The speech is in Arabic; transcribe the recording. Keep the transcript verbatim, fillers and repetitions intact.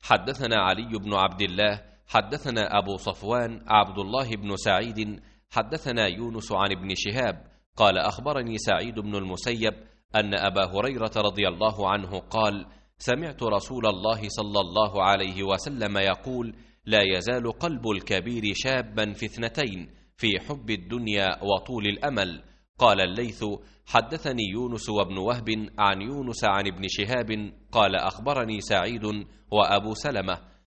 حدثنا علي بن عبد الله حدثنا أبو صفوان عبد الله بن سعيد حدثنا يونس عن ابن شهاب قال أخبرني سعيد بن المسيب أن أبا هريرة رضي الله عنه قال: سمعت رسول الله صلى الله عليه وسلم يقول: لا يزال قلب الكبير شابا في اثنتين، في حب الدنيا وطول الأمل. قال الليث: حدثني يونس وابن وهب عن يونس عن ابن شهاب قال أخبرني سعيد وأبو سلمة